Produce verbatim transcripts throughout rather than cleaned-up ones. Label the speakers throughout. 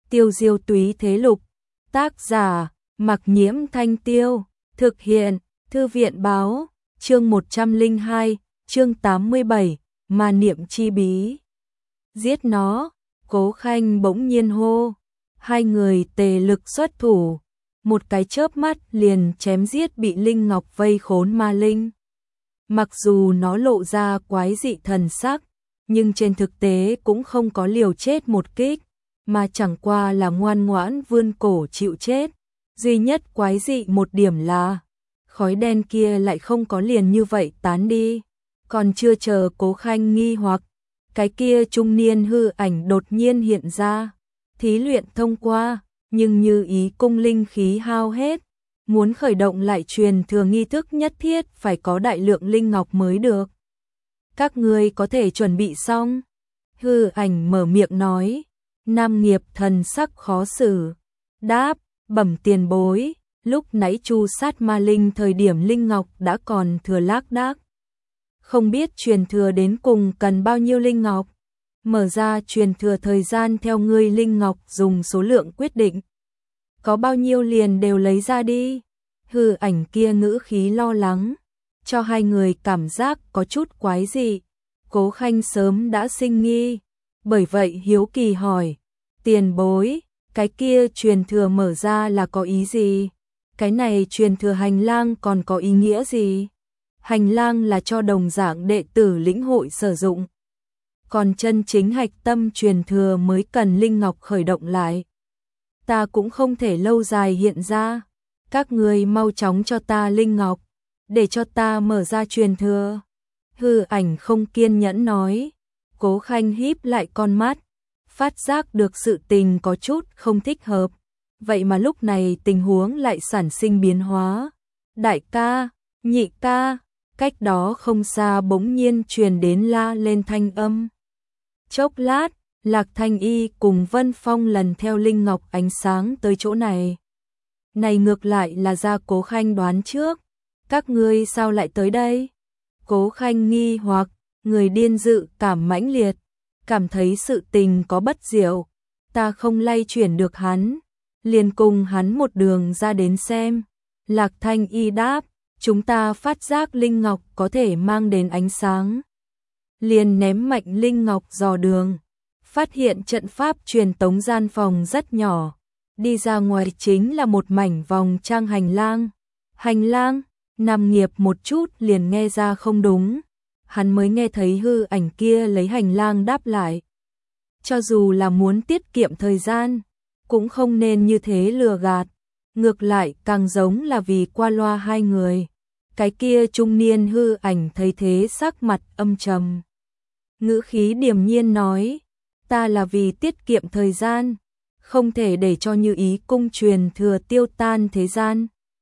Speaker 1: Tiêu diêu túy thế lục. Tác giả, Mặc Nhiễm Thanh Tiêu. Thực hiện, Thư viện báo. Chương một trăm lẻ hai, chương tám mươi bảy, Ma niệm chi bí. Giết nó, Cố Khanh bỗng nhiên hô. Hai người tề lực xuất thủ. Một cái chớp mắt liền chém giết bị Linh Ngọc vây khốn ma linh. Mặc dù nó lộ ra quái dị thần sắc, nhưng trên thực tế cũng không có liều chết một kích, mà chẳng qua là ngoan ngoãn vươn cổ chịu chết. Duy nhất quái dị một điểm là khói đen kia lại không có liền như vậy tán đi. Còn chưa chờ Cố Khanh nghi hoặc, cái kia trung niên hư ảnh đột nhiên hiện ra. Thí luyện thông qua, nhưng như ý cung linh khí hao hết, muốn khởi động lại truyền thừa nghi thức nhất thiết phải có đại lượng linh ngọc mới được. Các ngươi có thể chuẩn bị xong. Hư ảnh mở miệng nói. Nam Nghiệp thần sắc khó xử. Đáp, bẩm tiền bối, lúc nãy chu sát ma linh thời điểm linh ngọc đã còn thừa lác đác. Không biết truyền thừa đến cùng cần bao nhiêu linh ngọc. Mở ra truyền thừa thời gian theo ngươi linh ngọc dùng số lượng quyết định. Có bao nhiêu liền đều lấy ra đi. Hư ảnh kia ngữ khí lo lắng, cho hai người cảm giác có chút quái dị. Cố Khanh sớm đã sinh nghi, bởi vậy hiếu kỳ hỏi. Tiền bối, cái kia truyền thừa mở ra là có ý gì? Cái này truyền thừa hành lang còn có ý nghĩa gì? Hành lang là cho đồng dạng đệ tử lĩnh hội sử dụng. Còn chân chính hạch tâm truyền thừa mới cần linh ngọc khởi động lại. Ta cũng không thể lâu dài hiện ra. Các người mau chóng cho ta linh ngọc, để cho ta mở ra truyền thừa. Hư ảnh không kiên nhẫn nói. Cố Khanh híp lại con mắt, phát giác được sự tình có chút không thích hợp. Vậy mà lúc này tình huống lại sản sinh biến hóa. Đại ca, nhị ca, cách đó không xa bỗng nhiên truyền đến la lên thanh âm. Chốc lát, Lạc Thanh Y cùng Vân Phong lần theo linh ngọc ánh sáng tới chỗ này. Này ngược lại là ra Cố Khanh đoán trước. Các ngươi sao lại tới đây? Cố Khanh nghi hoặc, người điên dự cảm mãnh liệt, cảm thấy sự tình có bất diệu. Ta không lay chuyển được hắn, liền cùng hắn một đường ra đến xem. Lạc Thanh Y đáp, chúng ta phát giác linh ngọc có thể mang đến ánh sáng. Liền ném mạnh linh ngọc dò đường, phát hiện trận pháp truyền tống gian phòng rất nhỏ. Đi ra ngoài chính là một mảnh vòng trang hành lang. Hành lang, Nam Nghiệp một chút liền nghe ra không đúng. Hắn mới nghe thấy hư ảnh kia lấy hành lang đáp lại. Cho dù là muốn tiết kiệm thời gian, cũng không nên như thế lừa gạt. Ngược lại càng giống là vì qua loa hai người. Cái kia trung niên hư ảnh thấy thế sắc mặt âm trầm. Ngữ khí điềm nhiên nói, ta là vì tiết kiệm thời gian, không thể để cho như ý cung truyền thừa tiêu tan thế gian.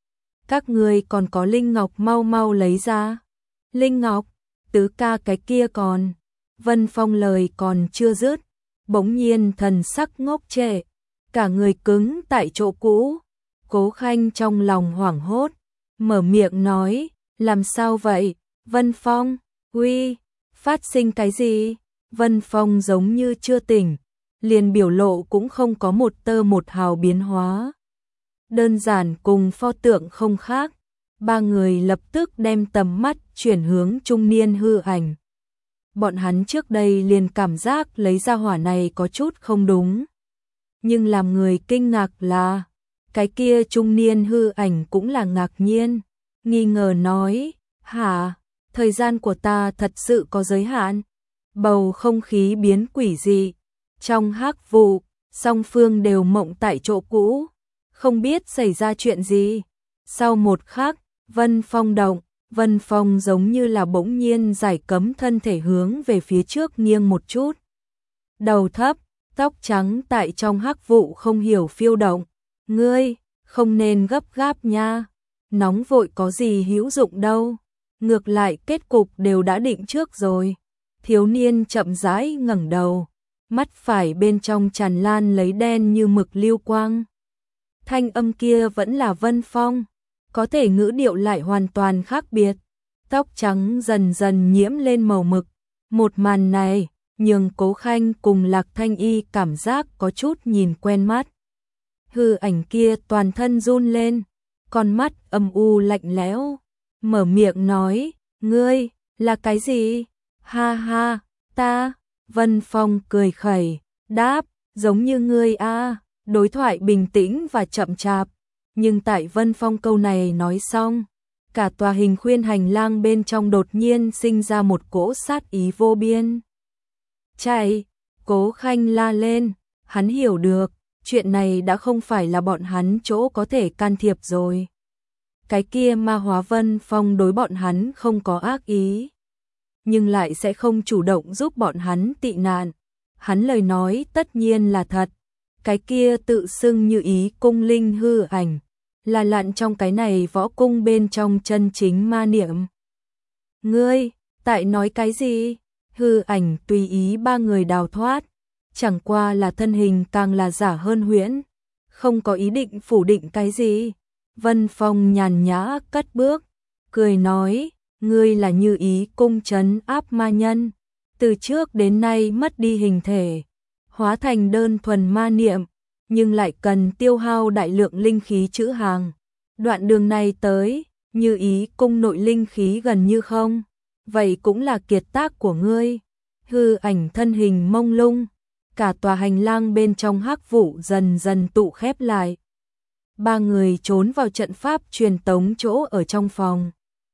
Speaker 1: Các người còn có linh ngọc mau mau lấy ra. Linh ngọc, tứ ca cái kia còn. Vân Phong lời còn chưa dứt, bỗng nhiên thần sắc ngốc trệ, cả người cứng tại chỗ cũ. Cố Khanh trong lòng hoảng hốt, mở miệng nói, làm sao vậy? Vân Phong, uy, phát sinh cái gì? Vân Phong giống như chưa tỉnh, liền biểu lộ cũng không có một tơ một hào biến hóa. Đơn giản cùng pho tượng không khác. Ba người lập tức đem tầm mắt chuyển hướng trung niên hư ảnh. Bọn hắn trước đây liền cảm giác lấy ra hỏa này có chút không đúng. Nhưng làm người kinh ngạc là, cái kia trung niên hư ảnh cũng là ngạc nhiên, nghi ngờ nói, hả, thời gian của ta thật sự có giới hạn. Bầu không khí biến quỷ dị. Trong hắc vụ, song phương đều mộng tại chỗ cũ, không biết xảy ra chuyện gì. Sau một khắc, Vân Phong động, Vân Phong giống như là bỗng nhiên giải cấm thân thể hướng về phía trước nghiêng một chút. Đầu thấp, tóc trắng tại trong hắc vụ không hiểu phiêu động. Ngươi, không nên gấp gáp nha, nóng vội có gì hữu dụng đâu. Ngược lại kết cục đều đã định trước rồi. Thiếu niên chậm rãi ngẩng đầu, mắt phải bên trong tràn lan lấy đen như mực lưu quang. Thanh âm kia vẫn là Vân Phong, có thể ngữ điệu lại hoàn toàn khác biệt. Tóc trắng dần dần nhiễm lên màu mực. Một màn này, nhường Cố Khanh cùng Lạc Thanh Y cảm giác có chút nhìn quen mắt. Hư ảnh kia toàn thân run lên, con mắt âm u lạnh lẽo, mở miệng nói, ngươi, là cái gì? Ha ha, ta, Vân Phong cười khẩy, đáp, giống như ngươi a. Đối thoại bình tĩnh và chậm chạp, nhưng tại Vân Phong câu này nói xong, cả tòa hình khuyên hành lang bên trong đột nhiên sinh ra một cỗ sát ý vô biên. Chạy, Cố Khanh la lên, hắn hiểu được, chuyện này đã không phải là bọn hắn chỗ có thể can thiệp rồi. Cái kia ma hóa Vân Phong đối bọn hắn không có ác ý, nhưng lại sẽ không chủ động giúp bọn hắn tị nạn. Hắn lời nói tất nhiên là thật. Cái kia tự xưng như ý cung linh hư ảnh, là lặn trong cái này võ cung bên trong chân chính ma niệm. Ngươi, tại nói cái gì? Hư ảnh tùy ý ba người đào thoát, chẳng qua là thân hình càng là giả hơn huyễn, không có ý định phủ định cái gì. Vân Phong nhàn nhã cất bước, cười nói, ngươi là như ý cung trấn áp ma nhân, từ trước đến nay mất đi hình thể, hóa thành đơn thuần ma niệm, nhưng lại cần tiêu hao đại lượng linh khí trữ hàng. Đoạn đường này tới, như ý cung nội linh khí gần như không, vậy cũng là kiệt tác của ngươi. Hư ảnh thân hình mông lung, cả tòa hành lang bên trong hắc vụ dần dần tụ khép lại. Ba người trốn vào trận pháp truyền tống chỗ ở trong phòng.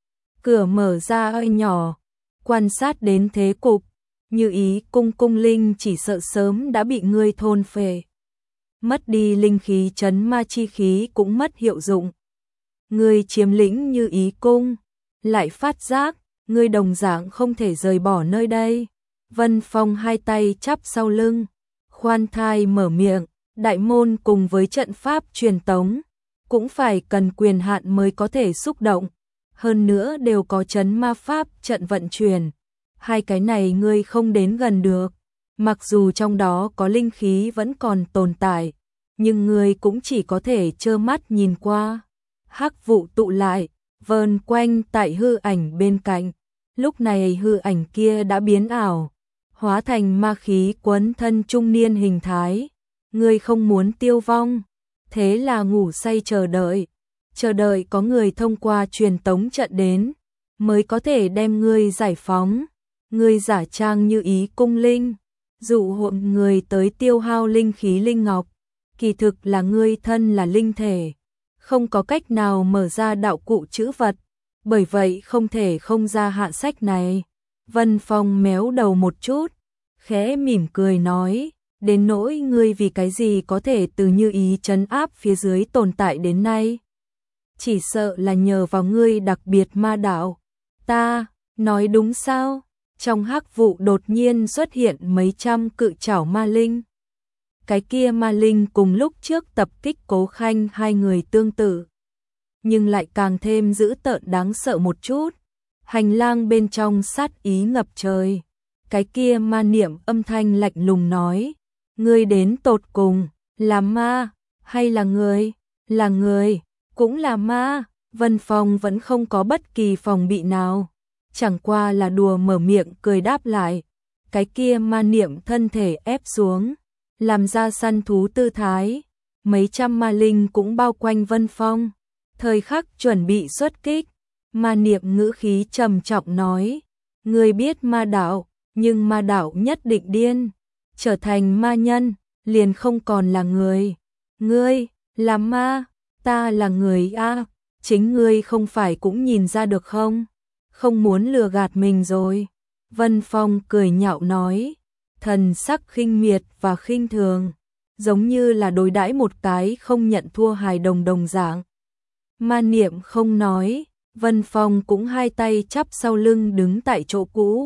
Speaker 1: Cửa mở ra hơi nhỏ, quan sát đến thế cục, như ý cung cung linh chỉ sợ sớm đã bị ngươi thôn phệ. Mất đi linh khí trấn ma chi khí cũng mất hiệu dụng. Ngươi chiếm lĩnh như ý cung, lại phát giác, ngươi đồng dạng không thể rời bỏ nơi đây. Vân Phong hai tay chắp sau lưng, khoan thai mở miệng, đại môn cùng với trận pháp truyền tống, cũng phải cần quyền hạn mới có thể xúc động. Hơn nữa đều có trấn ma pháp trận vận chuyển. Hai cái này ngươi không đến gần được. Mặc dù trong đó có linh khí vẫn còn tồn tại, nhưng ngươi cũng chỉ có thể trơ mắt nhìn qua. Hắc vụ tụ lại, vờn quanh tại hư ảnh bên cạnh. Lúc này hư ảnh kia đã biến ảo, hóa thành ma khí quấn thân trung niên hình thái. Ngươi không muốn tiêu vong, thế là ngủ say chờ đợi. Chờ đợi có người thông qua truyền tống trận đến, mới có thể đem ngươi giải phóng. Ngươi giả trang như ý cung linh, dụ hộn người tới tiêu hao linh khí linh ngọc, kỳ thực là ngươi thân là linh thể, không có cách nào mở ra đạo cụ chữ vật, bởi vậy không thể không ra hạ sách này. Vân Phong méo đầu một chút, khẽ mỉm cười nói, đến nỗi ngươi vì cái gì có thể từ như ý trấn áp phía dưới tồn tại đến nay. Chỉ sợ là nhờ vào ngươi đặc biệt ma đạo. Ta, nói đúng sao? Trong hắc vụ đột nhiên xuất hiện mấy trăm cự trảo ma linh. Cái kia ma linh cùng lúc trước tập kích Cố Khanh hai người tương tự, nhưng lại càng thêm dữ tợn đáng sợ một chút. Hành lang bên trong sát ý ngập trời. Cái kia ma niệm âm thanh lạnh lùng nói, ngươi đến tột cùng, là ma, hay là người? Là người, cũng là ma. Vân Phong vẫn không có bất kỳ phòng bị nào, chẳng qua là đùa mở miệng cười đáp lại. Cái kia ma niệm thân thể ép xuống, làm ra săn thú tư thái. Mấy trăm ma linh cũng bao quanh Vân Phong, thời khắc chuẩn bị xuất kích. Ma niệm ngữ khí trầm trọng nói, ngươi biết ma đạo, nhưng ma đạo nhất định điên, trở thành ma nhân, liền không còn là người. Ngươi, là ma, ta là người a, chính ngươi không phải cũng nhìn ra được không? Không muốn lừa gạt mình rồi. Vân Phong cười nhạo nói, thần sắc khinh miệt và khinh thường, giống như là đối đãi một cái không nhận thua hài đồng đồng dạng. Ma niệm không nói, Vân Phong cũng hai tay chắp sau lưng đứng tại chỗ cũ.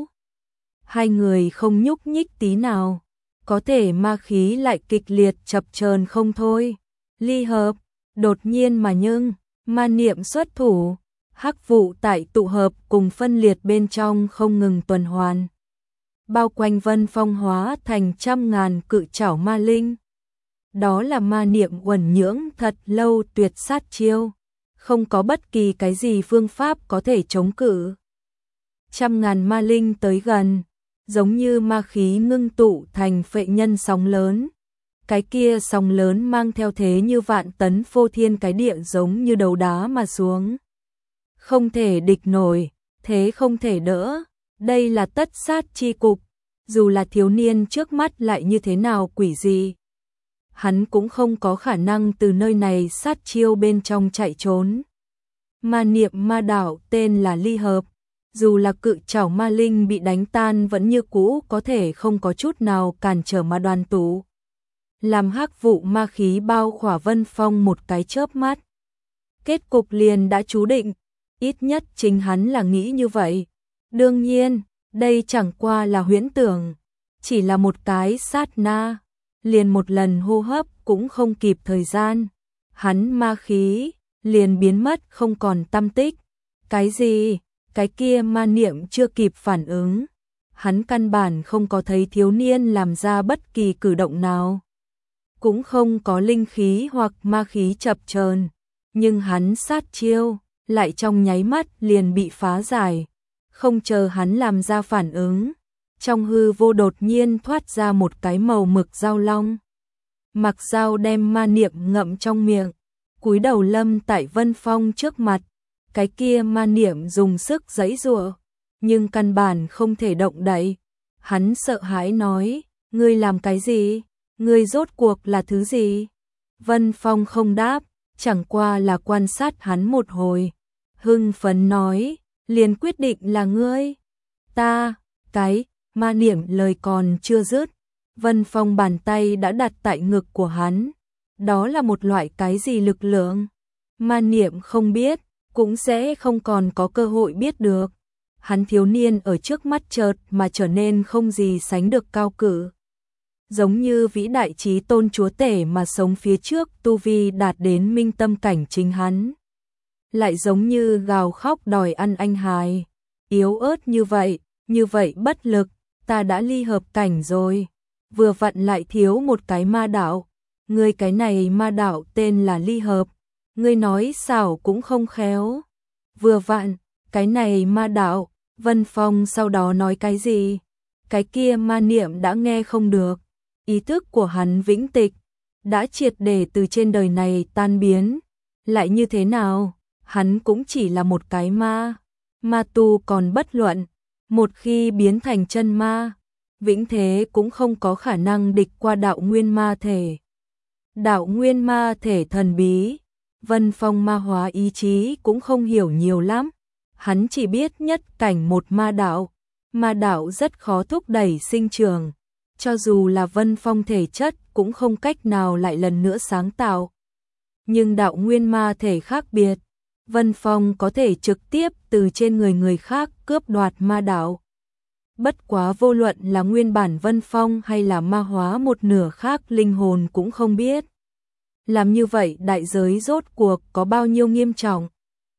Speaker 1: Hai người không nhúc nhích tí nào, có thể ma khí lại kịch liệt chập chờn không thôi. Ly hợp, đột nhiên mà nhưng, ma niệm xuất thủ, hắc vụ tại tụ hợp cùng phân liệt bên trong không ngừng tuần hoàn. Bao quanh Vân Phong hóa thành trăm ngàn cự trảo ma linh. Đó là ma niệm uẩn nhưỡng thật lâu tuyệt sát chiêu, không có bất kỳ cái gì phương pháp có thể chống cự. Trăm ngàn ma linh tới gần, giống như ma khí ngưng tụ thành phệ nhân sóng lớn. Cái kia sóng lớn mang theo thế như vạn tấn phô thiên cái địa giống như đầu đá mà xuống. Không thể địch nổi, thế không thể đỡ, đây là tất sát chi cục, dù là thiếu niên trước mắt lại như thế nào quỷ dị. Hắn cũng không có khả năng từ nơi này sát chiêu bên trong chạy trốn. Ma niệm ma đạo tên là ly hợp, dù là cự trảo ma linh bị đánh tan vẫn như cũ có thể không có chút nào cản trở ma đoàn tụ. Làm hắc vụ ma khí bao khỏa Vân Phong một cái chớp mắt. Kết cục liền đã chú định, ít nhất chính hắn là nghĩ như vậy. Đương nhiên, đây chẳng qua là huyễn tưởng, chỉ là một cái sát na, liền một lần hô hấp cũng không kịp thời gian. Hắn ma khí liền biến mất không còn tăm tích. Cái gì? Cái kia ma niệm chưa kịp phản ứng. Hắn căn bản không có thấy thiếu niên làm ra bất kỳ cử động nào. Cũng không có linh khí hoặc ma khí chập chờn, nhưng hắn sát chiêu lại trong nháy mắt liền bị phá giải. Không chờ hắn làm ra phản ứng, trong hư vô đột nhiên thoát ra một cái màu mực dao long. Mặc dao đem ma niệm ngậm trong miệng, cúi đầu lâm tại Vân Phong trước mặt. Cái kia ma niệm dùng sức giãy giụa, nhưng căn bản không thể động đậy. Hắn sợ hãi nói, ngươi làm cái gì? Ngươi rốt cuộc là thứ gì? Vân Phong không đáp, chẳng qua là quan sát hắn một hồi. Hưng phấn nói, liền quyết định là ngươi. Ta, cái, ma niệm lời còn chưa dứt. Vân Phong bàn tay đã đặt tại ngực của hắn. Đó là một loại cái gì lực lượng? Ma niệm không biết, cũng sẽ không còn có cơ hội biết được. Hắn thiếu niên ở trước mắt chợt mà trở nên không gì sánh được cao cử. Giống như vĩ đại chí tôn chúa tể mà sống phía trước tu vi đạt đến minh tâm cảnh chính hắn. Lại giống như gào khóc đòi ăn anh hài. Yếu ớt như vậy, như vậy bất lực, ta đã ly hợp cảnh rồi. Vừa vặn lại thiếu một cái ma đạo. Ngươi cái này ma đạo tên là ly hợp. Ngươi nói xảo cũng không khéo. Vừa vặn, cái này ma đạo. Vân Phong sau đó nói cái gì? Cái kia ma niệm đã nghe không được. Ý thức của hắn vĩnh tịch, đã triệt để từ trên đời này tan biến. Lại như thế nào? Hắn cũng chỉ là một cái ma. Ma tu còn bất luận. Một khi biến thành chân ma, vĩnh thế cũng không có khả năng địch qua đạo nguyên ma thể. Đạo nguyên ma thể thần bí. Vân Phong ma hóa ý chí cũng không hiểu nhiều lắm. Hắn chỉ biết nhất cảnh một ma đạo. Ma đạo rất khó thúc đẩy sinh trưởng. Cho dù là Vân Phong thể chất cũng không cách nào lại lần nữa sáng tạo. Nhưng đạo nguyên ma thể khác biệt. Vân Phong có thể trực tiếp từ trên người người khác cướp đoạt ma đạo. Bất quá vô luận là nguyên bản Vân Phong hay là ma hóa một nửa khác linh hồn cũng không biết. Làm như vậy đại giới rốt cuộc có bao nhiêu nghiêm trọng.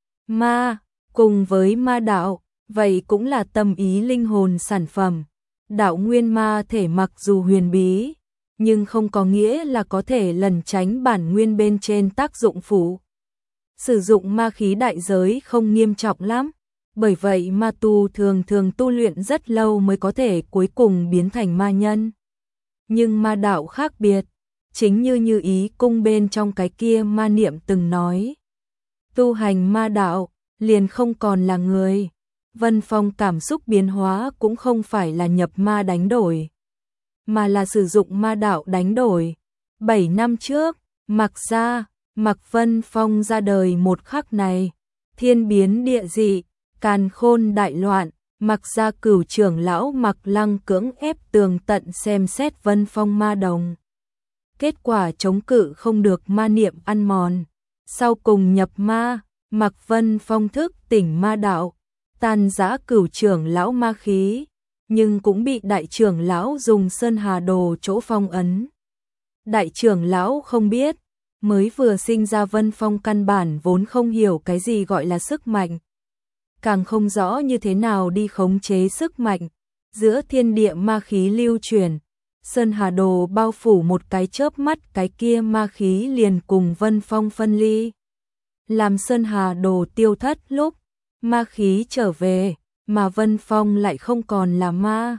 Speaker 1: Ma, cùng với ma đạo, vậy cũng là tâm ý linh hồn sản phẩm. Đạo nguyên ma thể mặc dù huyền bí, nhưng không có nghĩa là có thể lẩn tránh bản nguyên bên trên tác dụng phụ. Sử dụng ma khí đại giới không nghiêm trọng lắm, bởi vậy ma tu thường thường tu luyện rất lâu mới có thể cuối cùng biến thành ma nhân. Nhưng ma đạo khác biệt, chính như như ý cung bên trong cái kia ma niệm từng nói. Tu hành ma đạo, liền không còn là người. Vân Phong cảm xúc biến hóa cũng không phải là nhập ma đánh đổi, mà là sử dụng ma đạo đánh đổi. Bảy năm trước, Mạc gia, Mạc Vân Phong ra đời một khắc này, thiên biến địa dị, càn khôn đại loạn, Mạc gia cửu trưởng lão Mạc Lăng cưỡng ép tường tận xem xét Vân Phong ma đồng. Kết quả chống cự không được ma niệm ăn mòn, sau cùng nhập ma, Mạc Vân Phong thức tỉnh ma đạo, tan rã cửu trưởng lão ma khí, nhưng cũng bị đại trưởng lão dùng sơn hà đồ chỗ phong ấn. Đại trưởng lão không biết, mới vừa sinh ra Vân Phong căn bản vốn không hiểu cái gì gọi là sức mạnh. Càng không rõ như thế nào đi khống chế sức mạnh, giữa thiên địa ma khí lưu truyền. Sơn hà đồ bao phủ một cái chớp mắt cái kia ma khí liền cùng Vân Phong phân ly. Làm sơn hà đồ tiêu thất lúc, ma khí trở về, mà Vân Phong lại không còn là ma.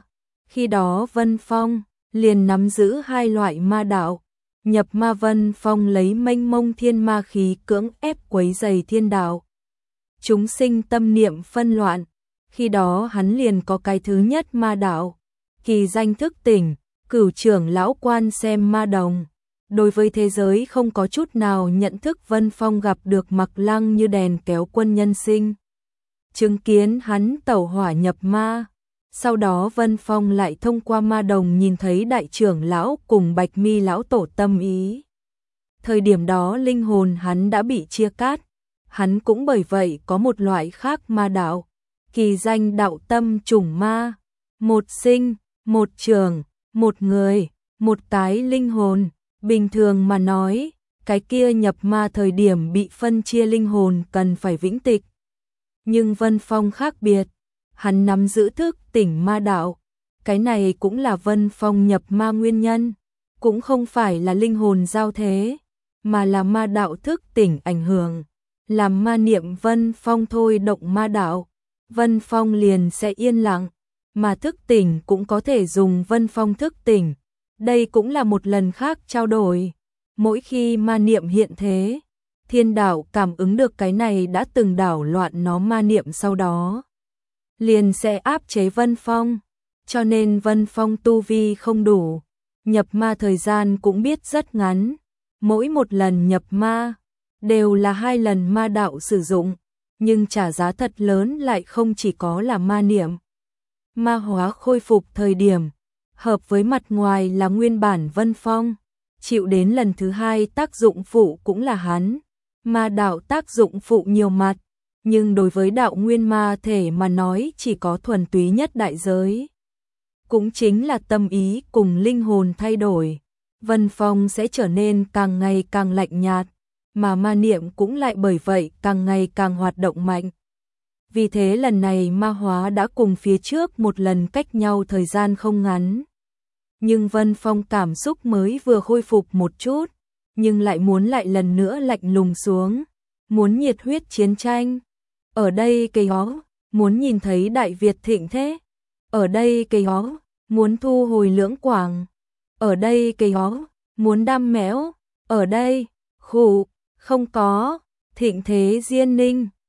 Speaker 1: Khi đó Vân Phong liền nắm giữ hai loại ma đạo. Nhập ma Vân Phong lấy mênh mông thiên ma khí cưỡng ép quấy dày thiên đạo. Chúng sinh tâm niệm phân loạn. Khi đó hắn liền có cái thứ nhất ma đạo. Kỳ danh thức tỉnh, cửu trưởng lão quan xem ma đồng. Đối với thế giới không có chút nào nhận thức Vân Phong gặp được Mặc Lăng như đèn kéo quân nhân sinh. Chứng kiến hắn tẩu hỏa nhập ma. Sau đó Vân Phong lại thông qua ma đồng nhìn thấy đại trưởng lão cùng Bạch Mi lão tổ tâm ý. Thời điểm đó linh hồn hắn đã bị chia cắt. Hắn cũng bởi vậy có một loại khác ma đạo. Kỳ danh đạo tâm trùng ma. Một sinh, một trường, một người, một cái linh hồn. Bình thường mà nói, cái kia nhập ma thời điểm bị phân chia linh hồn cần phải vĩnh tịch. Nhưng Vân Phong khác biệt, hắn nắm giữ thức tỉnh ma đạo. Cái này cũng là Vân Phong nhập ma nguyên nhân, cũng không phải là linh hồn giao thế, mà là ma đạo thức tỉnh ảnh hưởng. Làm ma niệm Vân Phong thôi động ma đạo, Vân Phong liền sẽ yên lặng, mà thức tỉnh cũng có thể dùng Vân Phong thức tỉnh. Đây cũng là một lần khác trao đổi. Mỗi khi ma niệm hiện thế, thiên đạo cảm ứng được cái này đã từng đảo loạn nó ma niệm sau đó. Liền sẽ áp chế Vân Phong. Cho nên Vân Phong tu vi không đủ. Nhập ma thời gian cũng biết rất ngắn. Mỗi một lần nhập ma, đều là hai lần ma đạo sử dụng. Nhưng trả giá thật lớn lại không chỉ có là ma niệm. Ma hóa khôi phục thời điểm. Hợp với mặt ngoài là nguyên bản Vân Phong, chịu đến lần thứ hai tác dụng phụ cũng là hắn. Ma đạo tác dụng phụ nhiều mặt, nhưng đối với đạo nguyên ma thể mà nói chỉ có thuần túy nhất đại giới. Cũng chính là tâm ý cùng linh hồn thay đổi. Vân Phong sẽ trở nên càng ngày càng lạnh nhạt, mà ma niệm cũng lại bởi vậy càng ngày càng hoạt động mạnh. Vì thế lần này ma hóa đã cùng phía trước một lần cách nhau thời gian không ngắn. Nhưng Vân Phong cảm xúc mới vừa khôi phục một chút, nhưng lại muốn lại lần nữa lạnh lùng xuống, muốn nhiệt huyết chiến tranh. Ở đây cây ó, muốn nhìn thấy Đại Việt thịnh thế. Ở đây cây ó, muốn thu hồi Lưỡng Quảng. Ở đây cây ó, muốn đam méo. Ở đây, khủ, không có, thịnh thế Diên Ninh.